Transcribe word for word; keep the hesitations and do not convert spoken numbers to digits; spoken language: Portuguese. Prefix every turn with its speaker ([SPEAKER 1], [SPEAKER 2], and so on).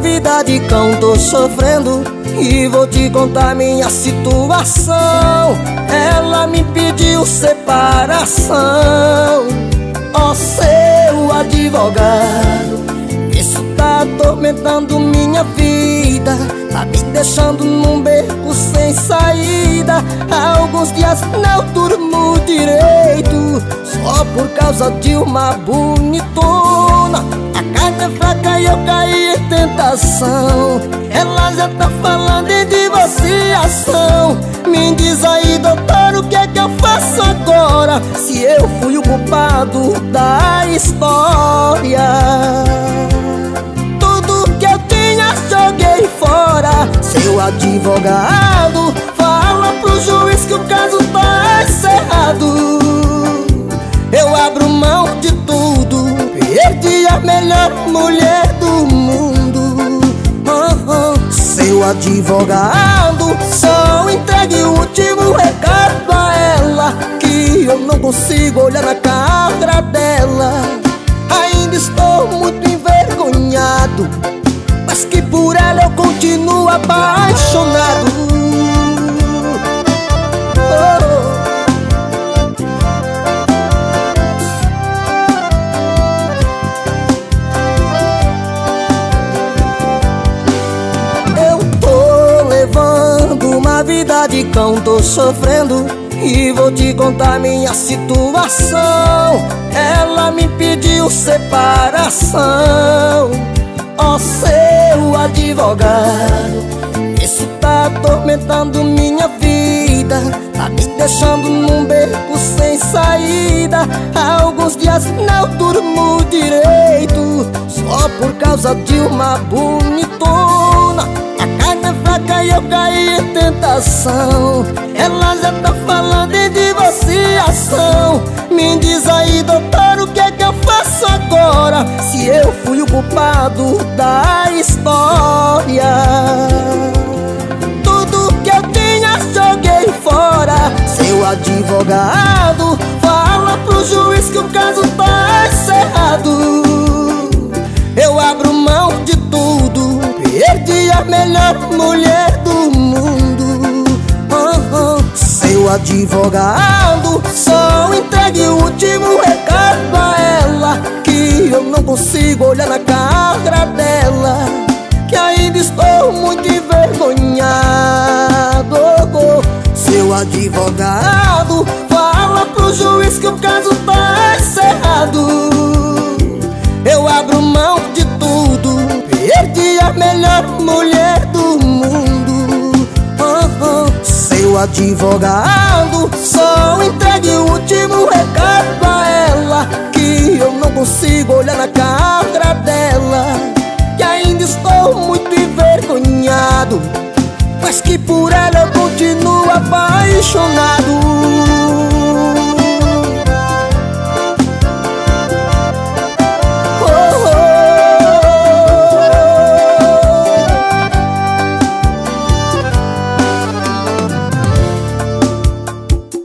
[SPEAKER 1] vida de cão, tô sofrendo e vou te contar minha situação. Ela me pediu separação. Ó seu advogado, isso tá atormentando minha vida, tá me deixando num beco sem saída. Há alguns dias não durmo direito, só por causa de uma bonitona. A carne é fraca e eu caí em tentação. Ela já tá falando em divorciação. Me diz aí, doutor, o que é que eu faço agora, se eu fui o culpado da história? Tudo que eu tinha joguei fora. Seu advogado, fala pro juiz que o caso tá encerrado. Eu abro mão de tudo, perdi a melhor mulher do mundo. oh, oh. Seu advogado, só entregue o último recado a ela, que eu não consigo olhar na cara dela. Ainda estou muito envergonhado, mas que por ela eu continuo apaixonado. oh. Uma vida de cão, tô sofrendo e vou te contar minha situação. Ela me pediu separação. Ó seu advogado, isso tá atormentando minha vida, tá me deixando num beco sem saída. Há alguns dias não durmo direito, só por causa de uma bonitona. A carne é fraca e eu caí em tentação. Ela já tá falando em divorciação. Me diz aí, doutor, o que é que eu faço agora, se eu fui o culpado da história? Tudo que eu tinha joguei fora. Seu advogado, fala pro juiz que o caso tá encerrado. Eu abro mão de tudo, perdi a melhor mulher do mundo. oh, oh. Seu advogado, só entregue o último recado a ela, que eu não consigo olhar na cara dela, que ainda estou muito envergonhado. oh. Seu advogado, fala pro juiz que o caso tá encerrado. Eu abro mão de tudo, perdi a melhor mulher do mundo. oh, oh. Seu advogado, só entregue o último recado